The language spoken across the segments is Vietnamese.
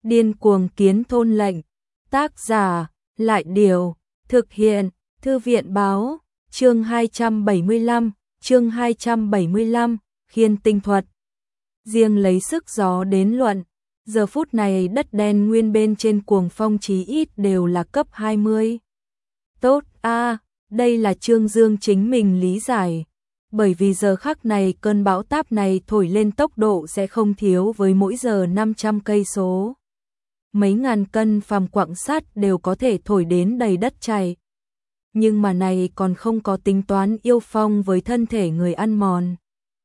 Điên cuồng kiến thôn lệnh. Tác giả, Lại Điều, thực hiện, Thư viện báo, chương 275, khiên tinh thuật. Riêng lấy sức gió đến luận, giờ phút này đất đen nguyên bên trên cuồng phong chí ít đều là cấp 20. Tốt a, đây là Trương Dương chính mình lý giải. Bởi vì giờ khắc này cơn bão táp này thổi lên tốc độ sẽ không thiếu với mỗi giờ 500 cây số. Mấy ngàn cân phàm quặng sắt đều có thể thổi đến đầy đất chảy. Nhưng mà này còn không có tính toán yêu phong với thân thể người ăn mòn.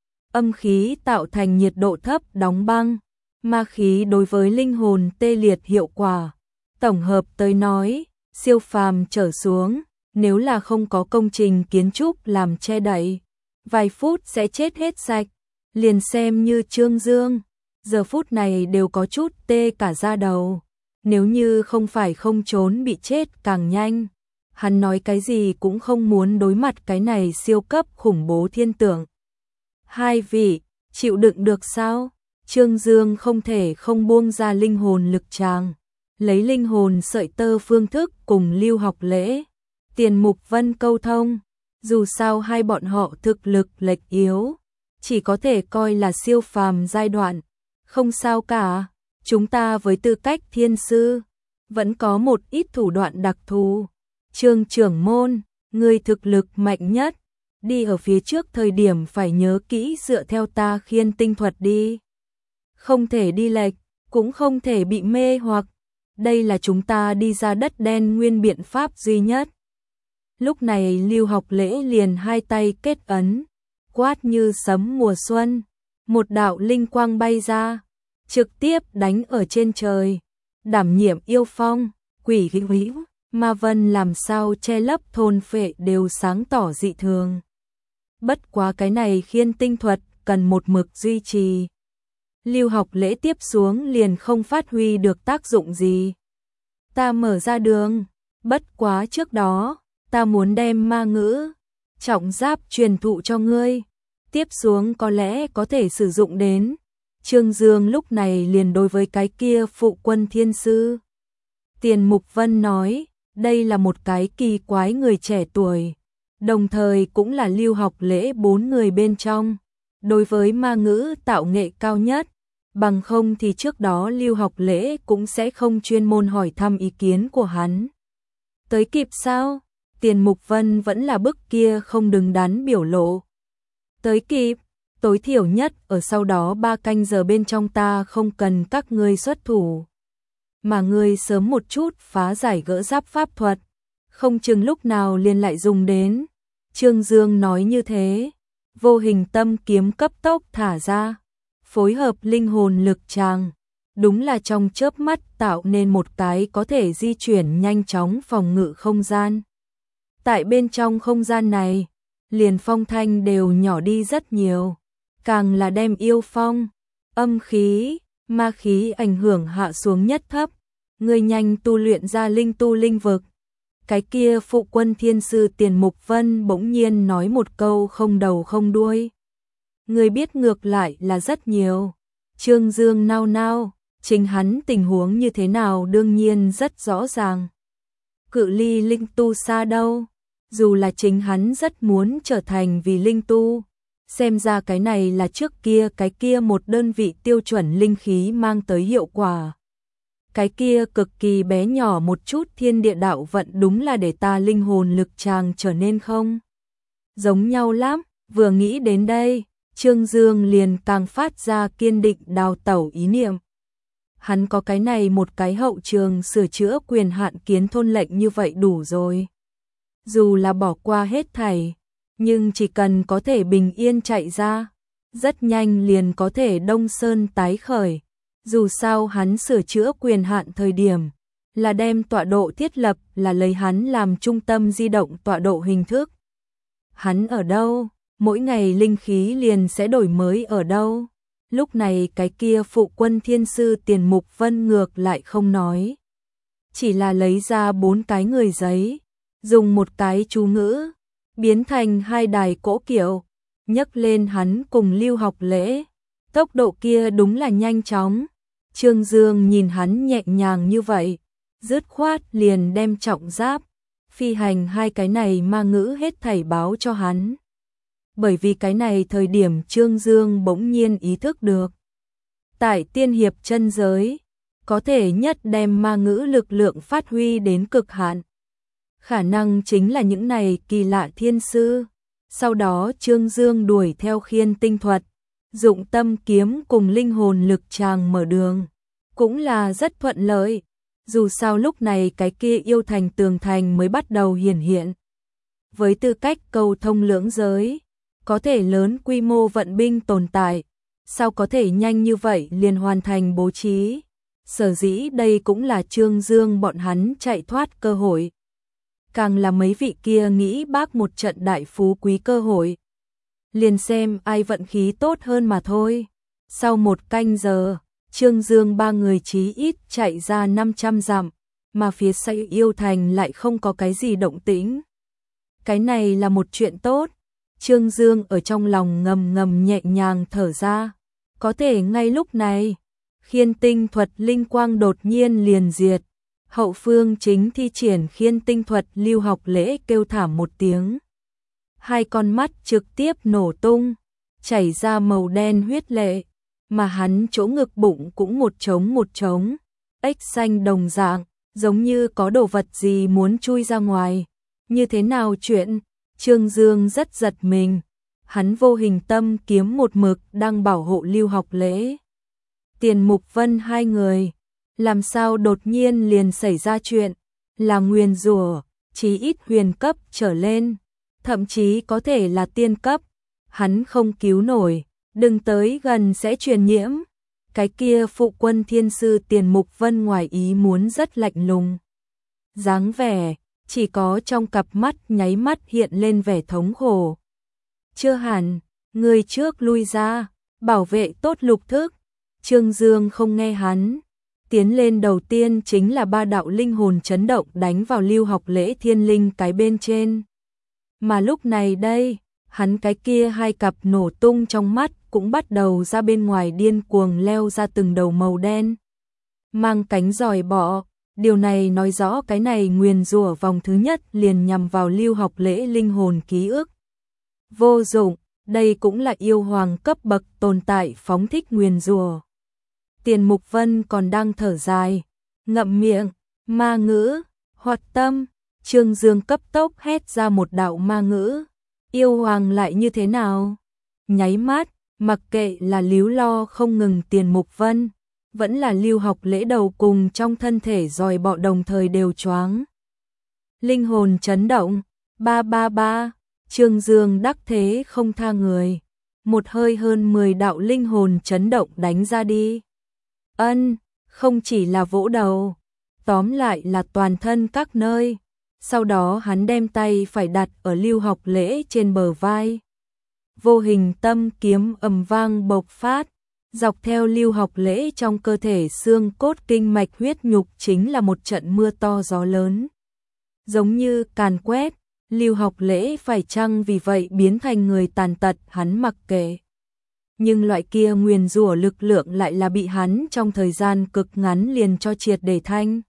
Âm khí tạo thành nhiệt độ thấp đóng băng, ma khí đối với linh hồn tê liệt hiệu quả. Tổng hợp tới nói, siêu phàm trở xuống, nếu là không có công trình kiến trúc làm che đậy, vài phút sẽ chết hết sạch. Liền xem như Trương Dương, giờ phút này đều có chút tê cả da đầu. Nếu như không phải không trốn bị chết càng nhanh, hắn nói cái gì cũng không muốn đối mặt cái này siêu cấp khủng bố thiên tượng. Hai vị, chịu đựng được sao? Trương Dương không thể không buông ra linh hồn lực tràng, lấy linh hồn sợi tơ phương thức cùng Lưu Học Lễ, Tiền Mục Vân câu thông. Dù sao hai bọn họ thực lực lệch yếu, chỉ có thể coi là siêu phàm giai đoạn. Không sao cả, chúng ta với tư cách thiên sư, vẫn có một ít thủ đoạn đặc thù. Trương trưởng môn, người thực lực mạnh nhất, đi ở phía trước thời điểm phải nhớ kỹ dựa theo ta khiên tinh thuật đi. Không thể đi lệch, cũng không thể bị mê hoặc. Đây là chúng ta đi ra đất đen nguyên biện pháp duy nhất. Lúc này Lưu Học Lễ liền hai tay kết ấn, quát như sấm mùa xuân, một đạo linh quang bay ra, trực tiếp đánh ở trên trời. Đảm nhiệm yêu phong, quỷ hữu, ma vân làm sao che lấp thôn phệ đều sáng tỏ dị thường. Bất quá cái này khiên tinh thuật cần một mực duy trì. Lưu Học Lễ tiếp xuống liền không phát huy được tác dụng gì. Ta mở ra đường, bất quá trước đó, ta muốn đem ma ngữ, trọng giáp truyền thụ cho ngươi. Tiếp xuống có lẽ có thể sử dụng đến. Trương Dương lúc này liền đối với cái kia phụ quân thiên sư Tiền Mục Vân nói, đây là một cái kỳ quái người trẻ tuổi, đồng thời cũng là Lưu Học Lễ 4 người bên trong, đối với ma ngữ tạo nghệ cao nhất, bằng không thì trước đó Lưu Học Lễ cũng sẽ không chuyên môn hỏi thăm ý kiến của hắn. Tới kịp sao? Tiền Mục Vân vẫn là bức kia không đứng đắn biểu lộ. Tới kịp, tối thiểu nhất ở sau đó 3 canh giờ bên trong ta không cần các ngươi xuất thủ. Mà ngươi sớm một chút phá giải gỡ giáp pháp thuật, không chừng lúc nào liền lại dùng đến. Trương Dương nói như thế, vô hình tâm kiếm cấp tốc thả ra, phối hợp linh hồn lực tràng, đúng là trong chớp mắt tạo nên một cái có thể di chuyển nhanh chóng phòng ngự không gian. Tại bên trong không gian này, liền phong thanh đều nhỏ đi rất nhiều, càng là đem yêu phong, âm khí, ma khí ảnh hưởng hạ xuống nhất thấp. Người nhanh tu luyện ra linh tu linh vực. Cái kia phụ quân thiên sư Tiền Mục Vân bỗng nhiên nói một câu không đầu không đuôi. Người biết ngược lại là rất nhiều. Trương Dương nao nao, chính hắn tình huống như thế nào đương nhiên rất rõ ràng. Cự ly linh tu xa đâu, dù là chính hắn rất muốn trở thành vì linh tu. Xem ra cái này là trước kia cái kia một đơn vị tiêu chuẩn linh khí mang tới hiệu quả. Cái kia cực kỳ bé nhỏ một chút thiên địa đạo vận đúng là để ta linh hồn lực tràng trở nên không giống nhau lắm. Vừa nghĩ đến đây, Trương Dương liền càng phát ra kiên định đào tẩu ý niệm. Hắn có cái này một cái hậu trường sửa chữa quyền hạn kiến thôn lệnh như vậy đủ rồi. Dù là bỏ qua hết thảy, nhưng chỉ cần có thể bình yên chạy ra, rất nhanh liền có thể Đông Sơn tái khởi. Dù sao hắn sửa chữa quyền hạn thời điểm, là đem tọa độ thiết lập là lấy hắn làm trung tâm di động tọa độ hình thức. Hắn ở đâu, mỗi ngày linh khí liền sẽ đổi mới ở đâu. Lúc này cái kia phụ quân thiên sư Tiền Mục Vân ngược lại không nói. Chỉ là lấy ra 4 cái người giấy, dùng một cái chú ngữ, biến thành 2 đài cỗ kiệu, nhấc lên hắn cùng Lưu Học Lễ. Tốc độ kia đúng là nhanh chóng, Trương Dương nhìn hắn nhẹ nhàng như vậy, dứt khoát liền đem trọng giáp, phi hành hai cái này ma ngữ hết thảy báo cho hắn. Bởi vì cái này thời điểm Trương Dương bỗng nhiên ý thức được. Tại tiên hiệp chân giới, có thể nhất đem ma ngữ lực lượng phát huy đến cực hạn. Khả năng chính là những này kỳ lạ thiên sư. Sau đó Trương Dương đuổi theo khiên tinh thuật, dụng tâm kiếm cùng linh hồn lực tràng mở đường. Cũng là rất thuận lợi. Dù sao lúc này cái kia yêu thành tường thành mới bắt đầu hiển hiện. Với tư cách cầu thông lưỡng giới, có thể lớn quy mô vận binh tồn tại, sao có thể nhanh như vậy liền hoàn thành bố trí. Sở dĩ đây cũng là Trương Dương bọn hắn chạy thoát cơ hội. Càng là mấy vị kia nghĩ bác một trận đại phú quý cơ hội. Liền xem ai vận khí tốt hơn mà thôi. Sau 1 canh giờ, Trương Dương 3 người chí ít chạy ra 500 dặm, mà phía sau yêu thành lại không có cái gì động tĩnh. Cái này là một chuyện tốt. Trương Dương ở trong lòng ngầm ngầm nhẹ nhàng thở ra. Có thể ngay lúc này, khiên tinh thuật linh quang đột nhiên liền diệt. Hậu phương chính thi triển khiên tinh thuật Lưu Học Lễ kêu thảm một tiếng. Hai con mắt trực tiếp nổ tung, chảy ra màu đen huyết lệ, mà hắn chỗ ngực bụng cũng một trống, ếch xanh đồng dạng, giống như có đồ vật gì muốn chui ra ngoài. Như thế nào chuyện? Trương Dương rất giật mình, hắn vô hình tâm kiếm một mực đang bảo hộ Lưu Học Lễ. Tiền Mục Vân hai người, làm sao đột nhiên liền xảy ra chuyện, là nguyền rủa, chí ít huyền cấp trở lên, thậm chí có thể là tiên cấp, hắn không cứu nổi, đừng tới gần sẽ truyền nhiễm. Cái kia phụ quân thiên sư Tiền Mục Vân ngoài ý muốn rất lạnh lùng. Dáng vẻ, chỉ có trong cặp mắt nháy mắt hiện lên vẻ thống khổ. Chưa hẳn, người trước lui ra, bảo vệ tốt lục thức. Trương Dương không nghe hắn. Tiến lên đầu tiên chính là 3 đạo linh hồn chấn động đánh vào Lưu Học Lễ thiên linh cái bên trên. Mà lúc này đây, hắn cái kia hai cặp nổ tung trong mắt cũng bắt đầu ra bên ngoài điên cuồng leo ra từng đầu màu đen. Mang cánh giòi bọ, điều này nói rõ cái này nguyền rủa vòng thứ nhất liền nhằm vào Lưu Học Lễ linh hồn ký ức. Vô dụng, đây cũng là yêu hoàng cấp bậc tồn tại phóng thích nguyền rủa. Tiền Mục Vân còn đang thở dài, ngậm miệng, ma ngữ, hoạt tâm. Trương Dương cấp tốc hét ra một đạo ma ngữ. Yêu hoàng lại như thế nào? Nháy mắt, mặc kệ là líu lo không ngừng Tiền Mục Vân, vẫn là Lưu Học Lễ đầu cùng trong thân thể giòi bọ đồng thời đều choáng. Linh hồn chấn động, 333, Trương Dương đắc thế không tha người. Một hơi hơn 10 đạo linh hồn chấn động đánh ra đi. Không chỉ là vỗ đầu, tóm lại là toàn thân các nơi. Sau đó hắn đem tay phải đặt ở Lưu Học Lễ trên bờ vai. Vô hình tâm kiếm ầm vang bộc phát, dọc theo Lưu Học Lễ trong cơ thể xương cốt kinh mạch huyết nhục chính là một trận mưa to gió lớn. Giống như càn quét, Lưu Học Lễ phải chăng vì vậy biến thành người tàn tật hắn mặc kệ. Nhưng loại kia nguyền rủa lực lượng lại là bị hắn trong thời gian cực ngắn liền cho triệt để thanh.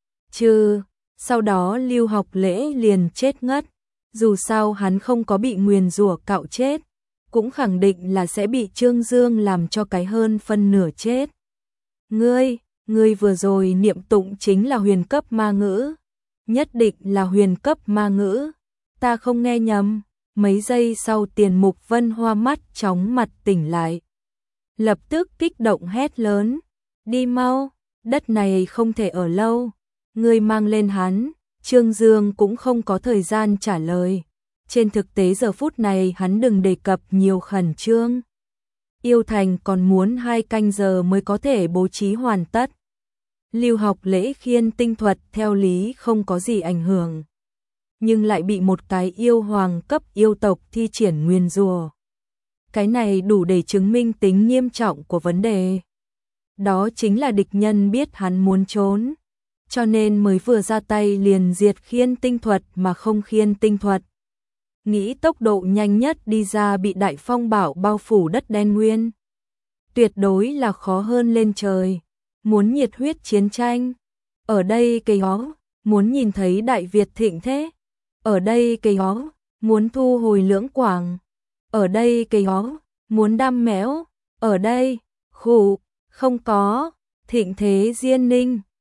Sau đó Lưu Học Lễ liền chết ngất. Dù sao hắn không có bị nguyền rủa cạo chết, cũng khẳng định là sẽ bị Trương Dương làm cho cái hơn phân nửa chết. Ngươi vừa rồi niệm tụng chính là huyền cấp ma ngữ. Nhất định là huyền cấp ma ngữ. Ta không nghe nhầm. Mấy giây sau Tiền Mục Vân hoa mắt chóng mặt tỉnh lại. Lập tức kích động hét lớn. Đi mau, đất này không thể ở lâu. Ngươi mang lên hắn. Trương Dương cũng không có thời gian trả lời. Trên thực tế giờ phút này hắn đừng đề cập nhiều khẩn trương. Yêu thành còn muốn 2 canh giờ mới có thể bố trí hoàn tất. Lưu Học Lễ khiên tinh thuật theo lý không có gì ảnh hưởng, nhưng lại bị một cái yêu hoàng cấp yêu tộc thi triển nguyền rủa. Cái này đủ để chứng minh tính nghiêm trọng của vấn đề. Đó chính là địch nhân biết hắn muốn trốn, cho nên mới vừa ra tay liền diệt khiên tinh thuật mà không khiên tinh thuật. Nghĩ tốc độ nhanh nhất đi ra bị đại phong bạo bao phủ đất đen nguyên. Tuyệt đối là khó hơn lên trời. muốn nhiệt huyết chiến tranh. Ở đây cây ó, muốn nhìn thấy Đại Việt thịnh thế. Ở đây cây ó, muốn thu hồi Lưỡng Quảng. Ở đây cây ó, muốn đam mẽo. Ở đây, khụ, không có, thịnh thế Diên Ninh.